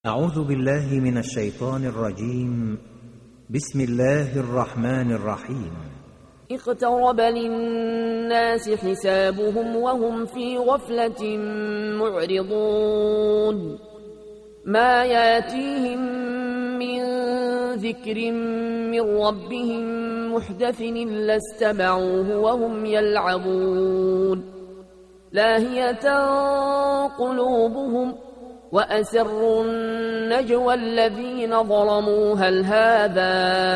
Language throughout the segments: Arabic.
أعوذ بالله من الشيطان الرجيم. بسم الله الرحمن الرحيم. اقترب للناس حسابهم وهم في غفلة معرضون ما ياتيهم من ذكر من ربهم محدث إلا استمعوه وهم يلعبون لاهية قلوبهم وأسروا النجوى الذين ظلموا هل هذا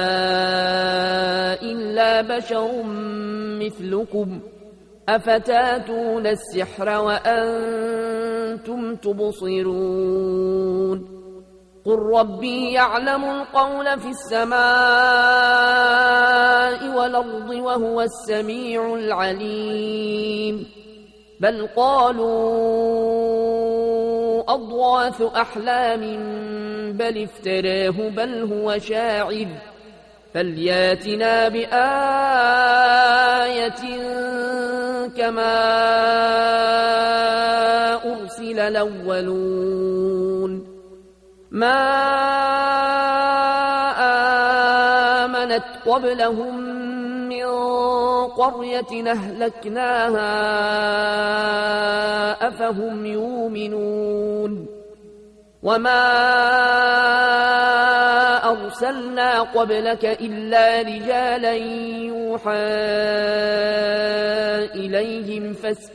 إلا بشر مثلكم أفتاتون السحر وأنتم تبصرون قل ربي يعلم القول في السماء والأرض وهو السميع العليم بل قالوا أضغاث أحلام بل افتراه بل هو شاعر فلياتنا بآية كما أرسل الأولون ما آمنت قبلهم من قرية أهلكناها أفهم يؤمنون وما أرسلنا قبلك إلا رجالا يوحى إليهم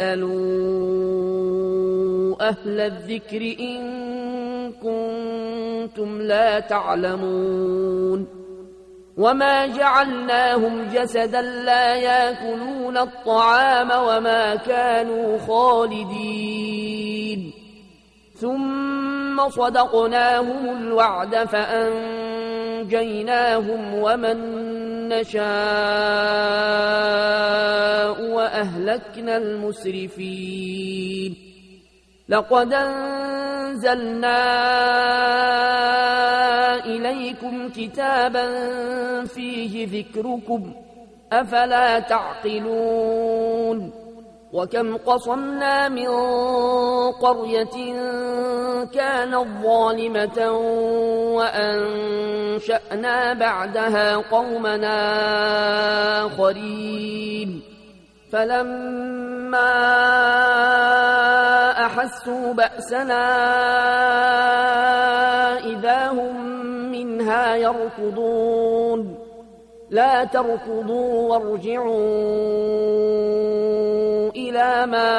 فاسألوا أهل الذكر إن كنتم لا تعلمون وما جعلناهم جسدا لا يأكلون الطعام وما كانوا خالدين ثم صدقناهم الوعد فأنجيناهم ومن نشاء وأهلكنا المسرفين لقد أنزلنا إليكم كتابا فيه ذكركم أفلا تعقلون وكم قصمنا من قرية كانت ظالمة وأنشأنا بعدها قومنا آخرين فلما أحسوا بأسنا إذا هم منها يركضون لا تركضوا وارجعوا إلى ما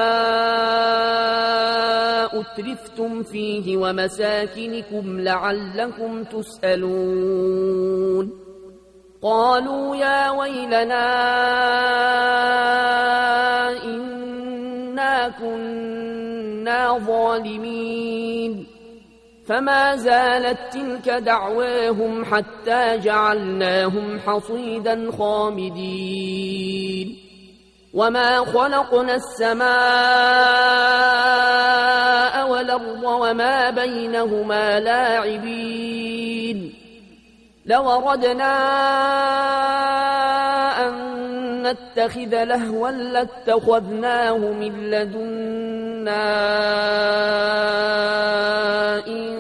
أترفتم فيه ومساكنكم لعلكم تسألون قالوا يا ويلنا إنا كنا ظالمين فما زالت تلك دعواهم حتى جعلناهم حصيدا خامدين وما خلقنا السماء والأرض وما بينهما لاعبين لو أردنا أن نتخذ لهوا لاتخذناه من لدنا إن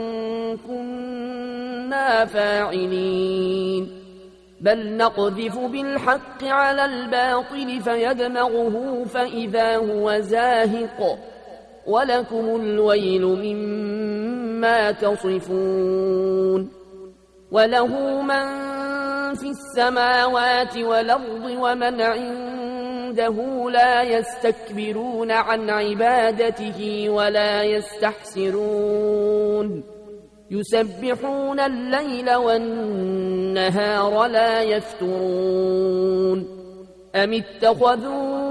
كنا فاعلين بل نقذف بالحق على الباطل فيدمغه فإذا هو زاهق ولكم الويل مما تصفون وله من في السماوات والأرض ومن عنده لا يستكبرون عن عبادته ولا يستحسرون يسبحون الليل والنهار لا يفترون أم اتخذوا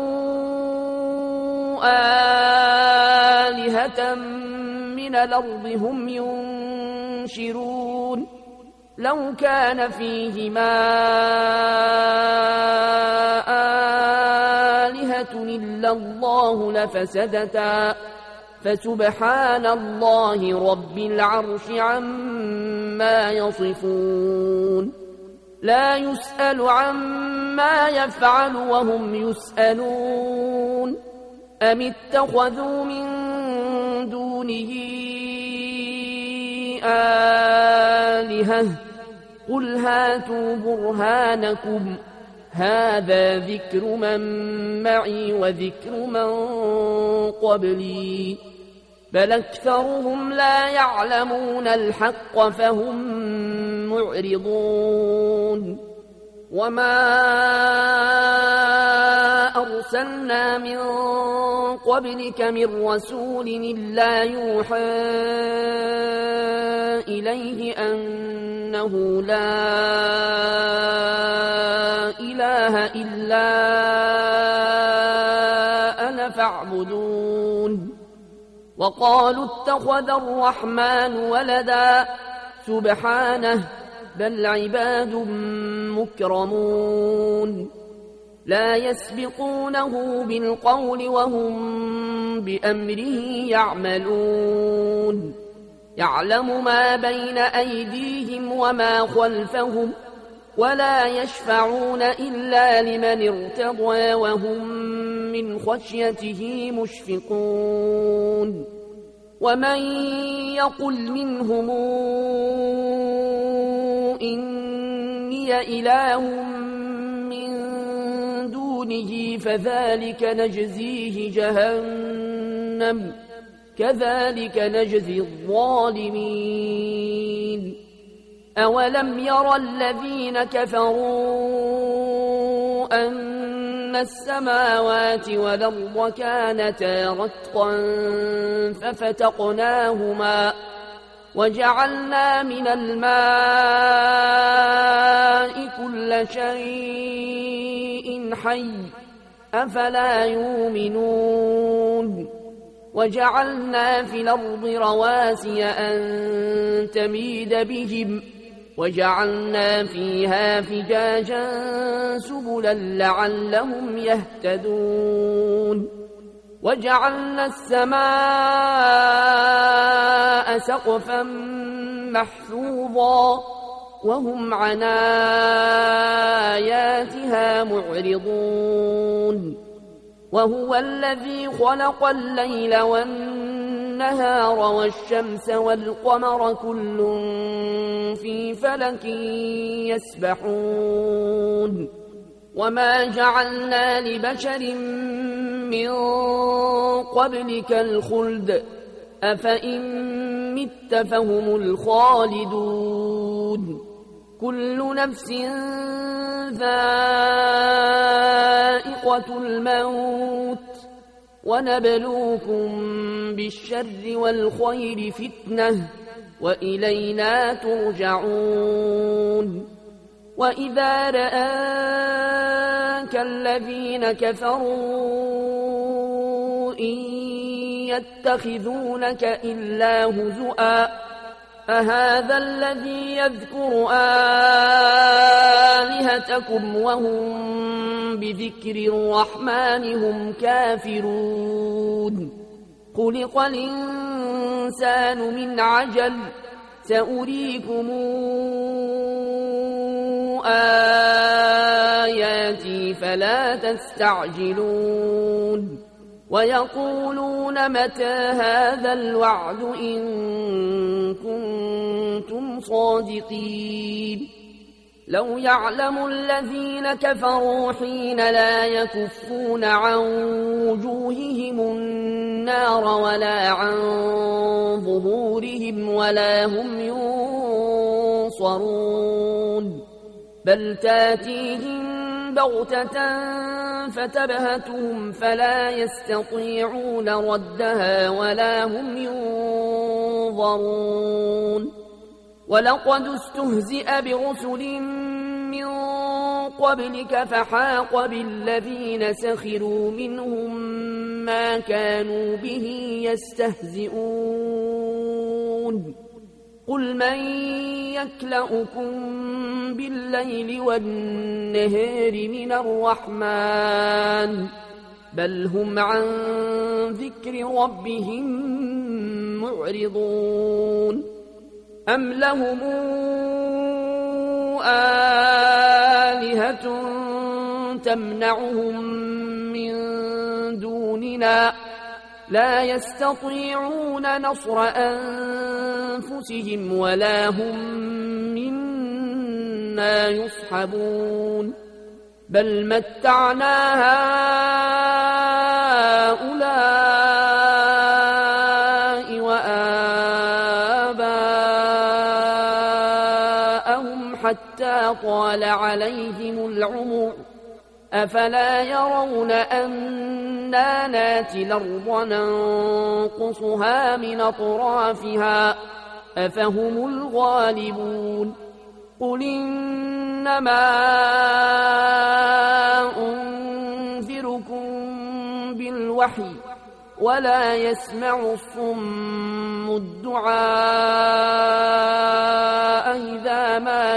آلهة من الأرض هم ينشرون لو كان فيهما آلهة إلا الله لفسدتا فسبحان الله رب العرش عما يصفون لا يسأل عما يفعل وهم يسألون أم اتخذوا من دونه آلهة قل هاتوا برهانكم هذا ذكر من معي وذكر من قبلي بل أكثرهم لا يعلمون الحق فهم معرضون وما أرسلنا من قبلك من رسول إلا يوحى إليه أنه لا إله إلا أنا فاعبدون وقالوا اتخذ الرحمن ولدا سبحانه بل عباد مكرمون لا يسبقونه بالقول وهم بأمره يعملون يعلم ما بين أيديهم وما خلفهم ولا يشفعون إلا لمن ارتضى وهم من خشيته مشفقون ومن يقل منهم إني إله من دونه فذلك نجزيه جهنم كذلك نجزي الظالمين أولم يرى الذين كفروا أن السماوات والأرض كانتا رتقا ففتقناهما وجعلنا من الماء كل شيء حي أفلا يؤمنون وجعلنا في الأرض رواسي أن تميد بهم وجعلنا فيها فجاجا سبلا لعلهم يهتدون وجعلنا السماء سقفا محفوظا وهم عن آياتها معرضون وهو الذي خلق الليل والنهار والشمس والقمر كل في فلك يسبحون وما جعلنا لبشر من قبلك الخلد أفإن مت فهم الخالدون كل نفس ذائقة الموت ونبلوكم بالشر والخير فتنة وإلينا ترجعون وإذا رآك الذين كفروا إن يتخذونك إلا هزؤا أهذا الذي يذكر آلهتكم وهم بذكر الرحمن هم كافرون خلق الإنسان من عجل سأريكم آياتي فلا تستعجلون ويقولون متى هذا الوعد إن كنتم صادقين لو يعلم الذين كفروا حين لا يكفون عن وجوههم النار ولا عن ظهورهم ولا هم ينصرون بل تاتيهم بغتة فتبهتهم فلا يستطيعون ردها ولا هم ينظرون ولقد استهزئ برسل من قبلك فحاق بالذين سخروا منهم ما كانوا به يستهزئون قل من يكلؤكم بالليل والنهار من الرحمن بل هم عن ذكر ربهم معرضون أم لهم آلهة تمنعهم من دوننا لا يستطيعون نصر أنفسهم ولا هم منا يصحبون بل متعنا هؤلاء وآباءهم حتى طال عليهم العمر أفلا يرون أنا ناتي الأرض ننقصها من أطرافها أفهم الغالبون قل إنما أنذركم بالوحي ولا يسمع الصم الدعاء إذا ما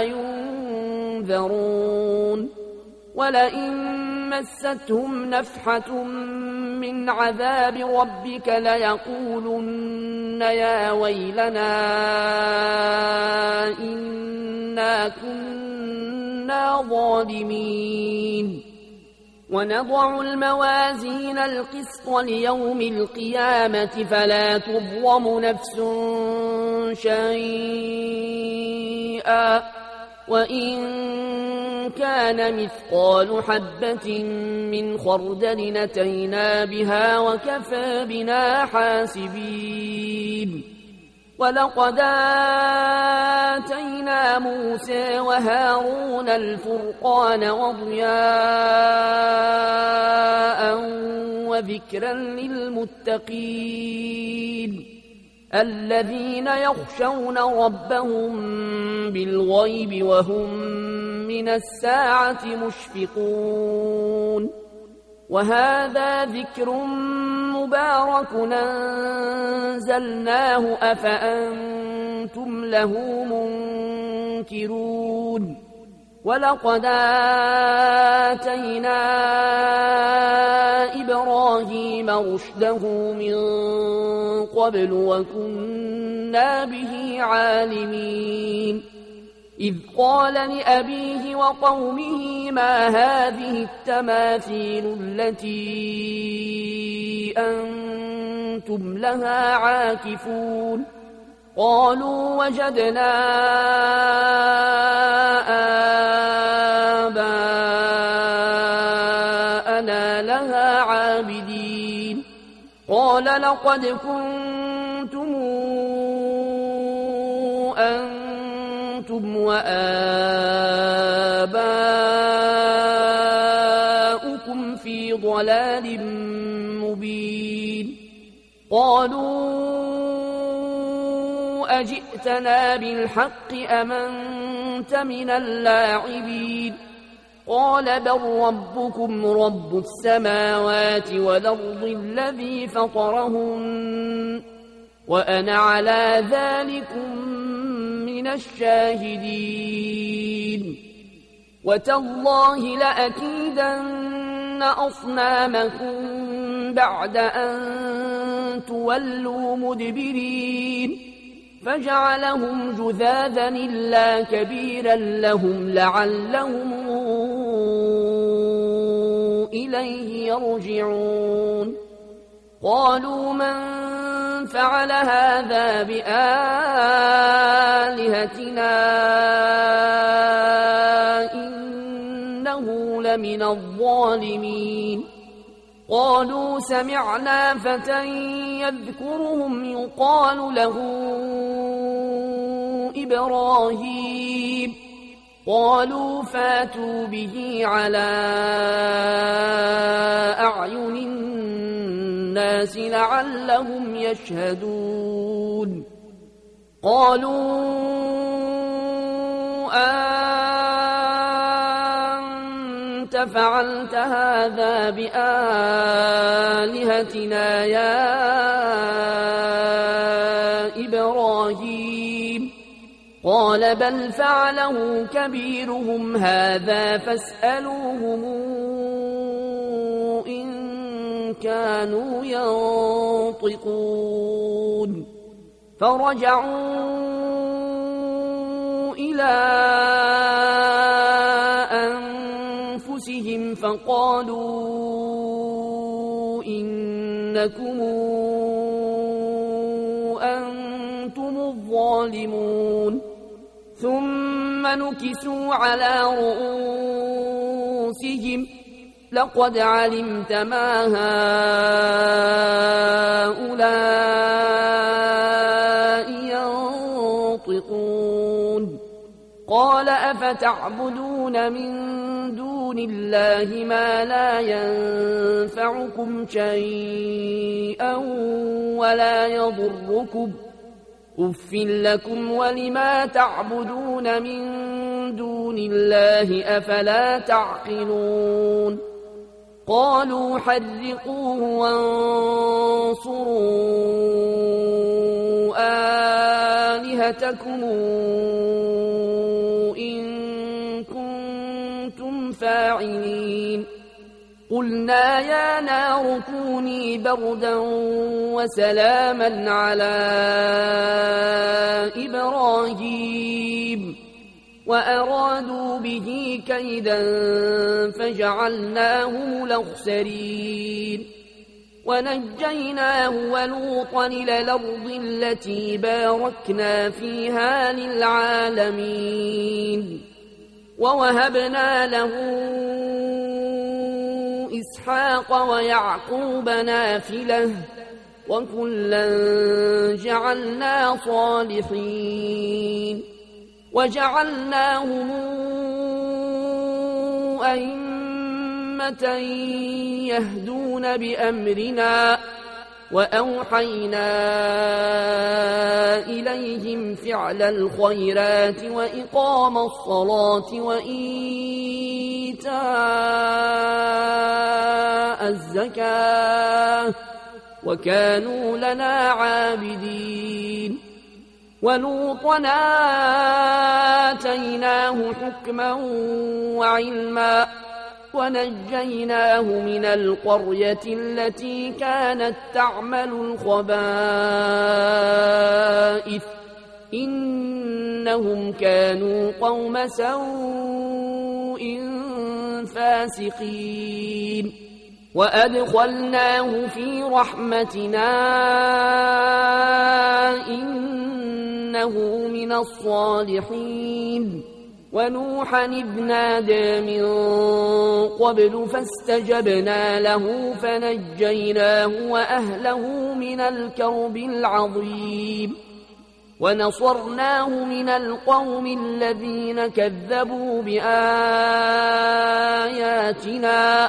ينذرون ولئن مستهم نفحة من عذاب ربك ليقولن يا ويلنا إنا كنا ظالمين ونضع الموازين القسط ليوم القيامة فلا تظلم نفس شيئا وإن كان مثقال حبة من خردل أتينا بها وكفى بنا حاسبين ولقد آتينا موسى وهارون الفرقان وضياء وذكرا للمتقين الذين يخشون ربهم بالغيب وهم من الساعة مشفقون وهذا ذكر مبارك أنزلناه أفأنتم له منكرون ولقد آتينا إبراهيم رشده من قبل وكنا به عالمين إذ قال لأبيه وقومه ما هذه التماثيل التي أنتم لها عاكفون قالوا وجدنا آباءنا لها عابدين قال لقد كنتم أنتم وآباؤكم في ضلال مبين قالوا أجئتنا بالحق أم أنت من اللاعبين قال بل ربكم رب السماوات والأرض الذي فطرهن وأنا على ذلكم من الشاهدين وتالله لأكيدن أصنامكم بعد أن تولوا مدبرين فجعلهم جذاذا إلا كبيرا لهم لعلهم إليه يرجعون قالوا من فعل هذا بآلهتنا إنه لمن الظالمين قالوا سمعنا فتى يذكرهم يقال له إبراهيم قالوا فاتوا به على أعين الناس لعلهم يشهدون قالوا أنت فعلت هذا بآلهتنا يا إبراهيم قال بل فعله كبيرهم هذا فاسألوهم إن كانوا ينطقون فرجعوا إلى أنفسهم فقالوا إنكم ظالمون ثم نكسوا على رؤوسهم لقد علمت ما هؤلاء ينطقون قال أفتعبدون من دون الله ما لا ينفعكم شيئا ولا يضركم أف لكم ولما تعبدون من دون الله أفلا تعقلون قالوا حرقوه وانصروا آلهتكم إن كنتم فاعلين قلنا يا نار كوني بردا وسلاما على إبراهيم وأرادوا به كيدا فجعلناهم الأخسرين ونجيناه ولوطا إلى الأرض التي باركنا فيها للعالمين ووهبنا له إسحاق ويعقوب نافلة وكلا جعلنا صالحين وجعلناهم أئمة يهدون بأمرنا وأوحينا إليهم فعل الخيرات وإقام الصلاة وإيتاء الزكاة وكانوا لنا عابدين ولوطا آتيناه حكما وعلما ونجيناه من القرية التي كانت تعمل الخبائث إنهم كانوا قوم سوء فاسقين وأدخلناه في رحمتنا إنه من الصالحين ونوحا إذ نادى من قبل فاستجبنا له فنجيناه وأهله من الكرب العظيم ونصرناه من القوم الذين كذبوا بآياتنا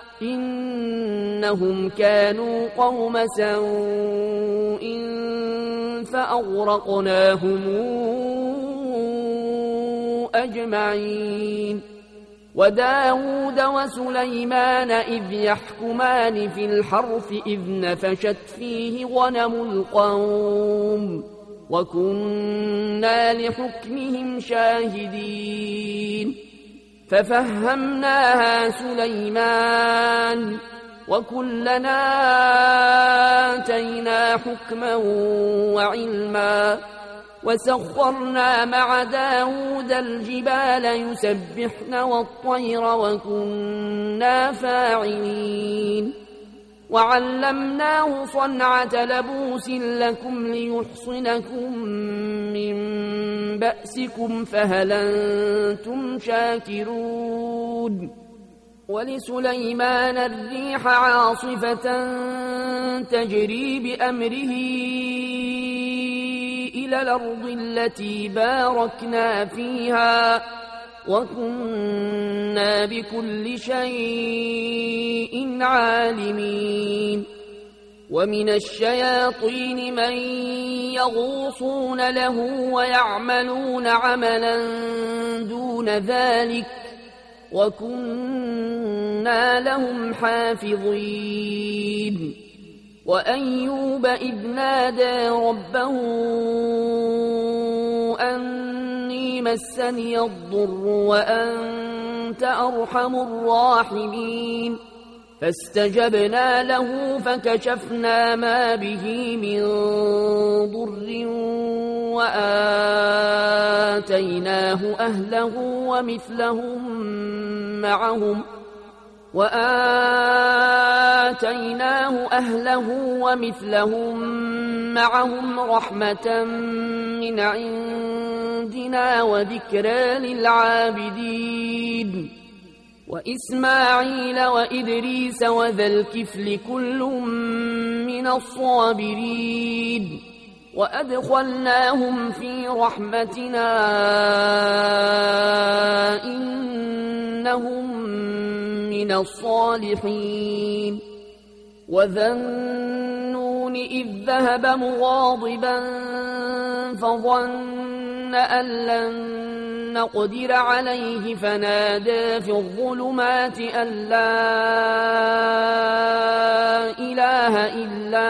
إنهم كانوا قوم سوء فأغرقناهم أجمعين وداود وسليمان إذ يحكمان في الحرث إذ نفشت فيه غنم القوم وكنا لحكمهم شاهدين ففهمناها سليمان وكلنا آتينا حكما وعلما وسخرنا مع داود الجبال يسبحن والطير وكنا فاعلين وعلمناه صنعة لبوس لكم ليحصنكم من بأسكم فهل أنتم شاكرون ولسليمان الريح عاصفة تجري بأمره إلى الأرض التي باركنا فيها وكنا بكل شيء عالمين ومن الشياطين من يغوصون له ويعملون عملا دون ذلك وكنا لهم حافظين وأيوب إذ نادى ربه أني مسني الضر وأنت أرحم الراحمين فاستجبنا له فكشفنا ما به من ضر وآتيناه أهله ومثلهم معهم رحمة من عندنا وذكرى للعابدين وإسماعيل وإدريس وذا الكفل كل من الصابرين وأدخلناهم في رحمتنا إنهم من الصالحين وذا النون إذ ذهب مغاضبا فظن أن لن نقدر عليه فنادى في الظلمات أن لا إله إلا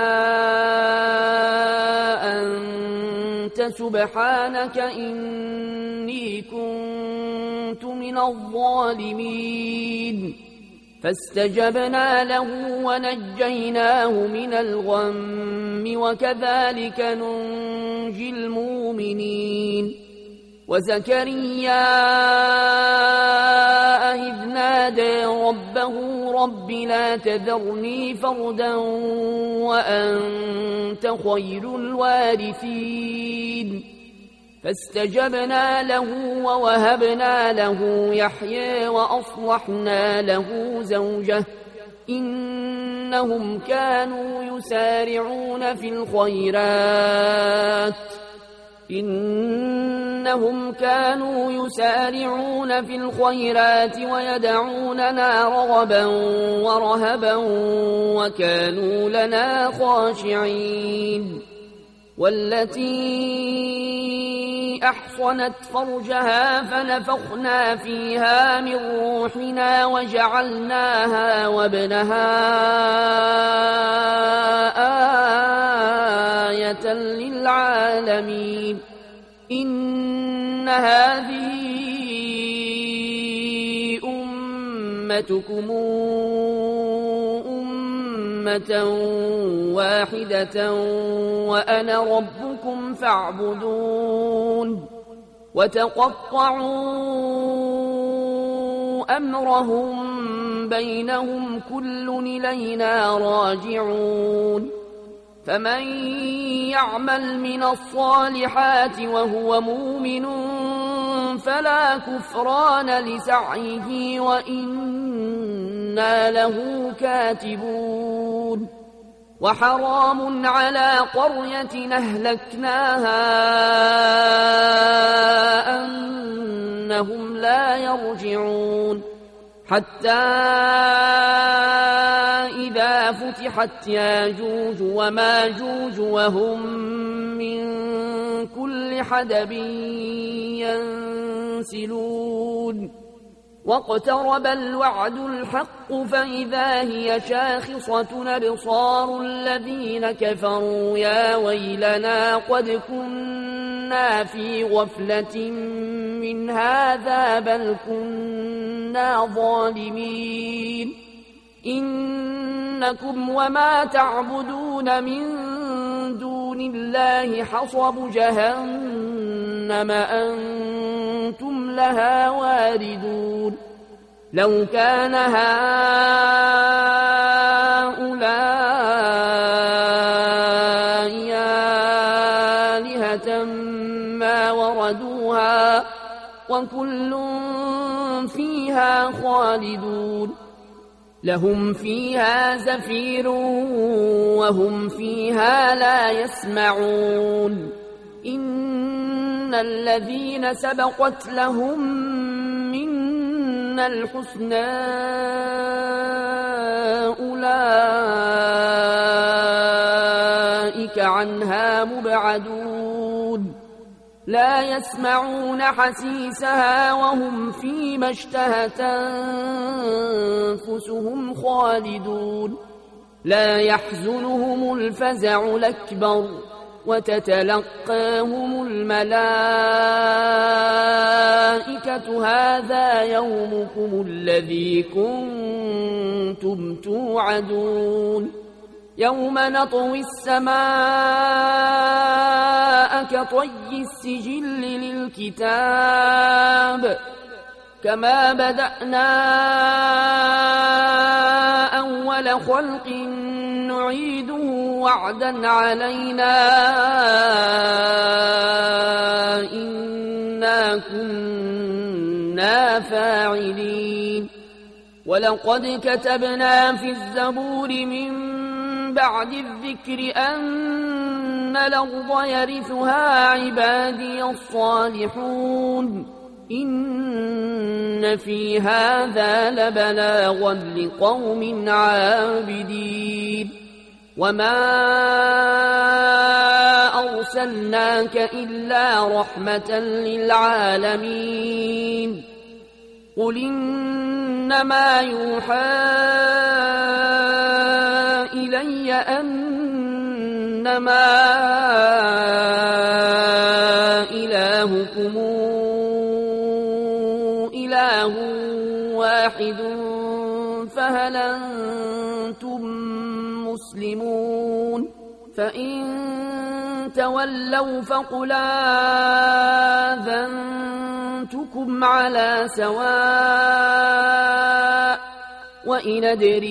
أنت سبحانك إني كنت من الظالمين فاستجبنا له ونجيناه من الغم وكذلك ننجي المؤمنين وزكريا إذ نادى ربه رب لا تذرني فردا وأنت خير الوارثين فاستجبنا له ووهبنا له يحيى وأصلحنا له زوجه إنهم كانوا يسارعون في الخيرات ويدعوننا رغبا ورهبا وكانوا لنا خاشعين والتي أحصنت فرجها فنفخنا فيها من روحنا وجعلناها وابنها آية للعالمين إن هذه أمتكم أمة واحدة وأنا ربكم فاعبدون وتقطعوا أمرهم بينهم كل إلينا راجعون فمن يعمل من الصالحات وهو مؤمن فلا كفران لسعيه وإنا له كاتبون وحرام على قرية أهلكناها أنهم لا يرجعون حتى إذا فتحت ياجوج وماجوج وهم من كل حدب ينسلون واقترب الوعد الحق فإذا هي شاخصة أبصار الذين كفروا يا ويلنا قد كنا في غفلة من هذا بل كنا ظالمين إنكم وما تعبدون من دون الله حصب جهنم أنتم لها واردون لو كان هؤلاء آلهة ما وردوها وكل فيها خالدون لهم فيها زفير وهم فيها لا يسمعون إن الذين سبقت لهم منا الحسنى أولئك عنها مبعدون لا يسمعون حسيسها وهم فيما اشتهت أنفسهم خالدون لا يحزنهم الفزع الأكبر وتتلقاهم الملائكة هذا يومكم الذي كنتم توعدون يوم نطوي السماء كطي السجل للكتاب كما بدأنا أول خلق نعيده وعدا علينا إنا كنا فاعلين ولقد كتبنا في الزبور من بعد الذكر أن الأرض يرثها عبادي الصالحون إن في هذا لبلاغا لقوم عابدين وما أرسلناك إلا رحمة للعالمين قل إنما يوحى إلي أنما إلهكم إله واحد فهل أنتم مسلمون فإن تولوا فقل آذنتكم على سواء وإن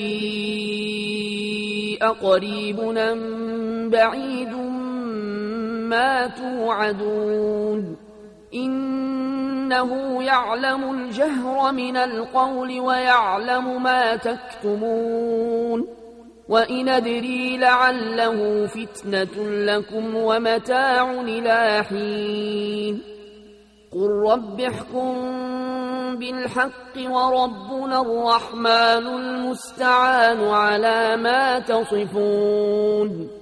أدري أقريب أم بعيد ما توعدون إنه يعلم الجهر من القول ويعلم ما تكتمون وإن أدري لعله فتنة لكم ومتاع إلى حين قل رب احكم بالحق وربنا الرحمن المستعان على ما تصفون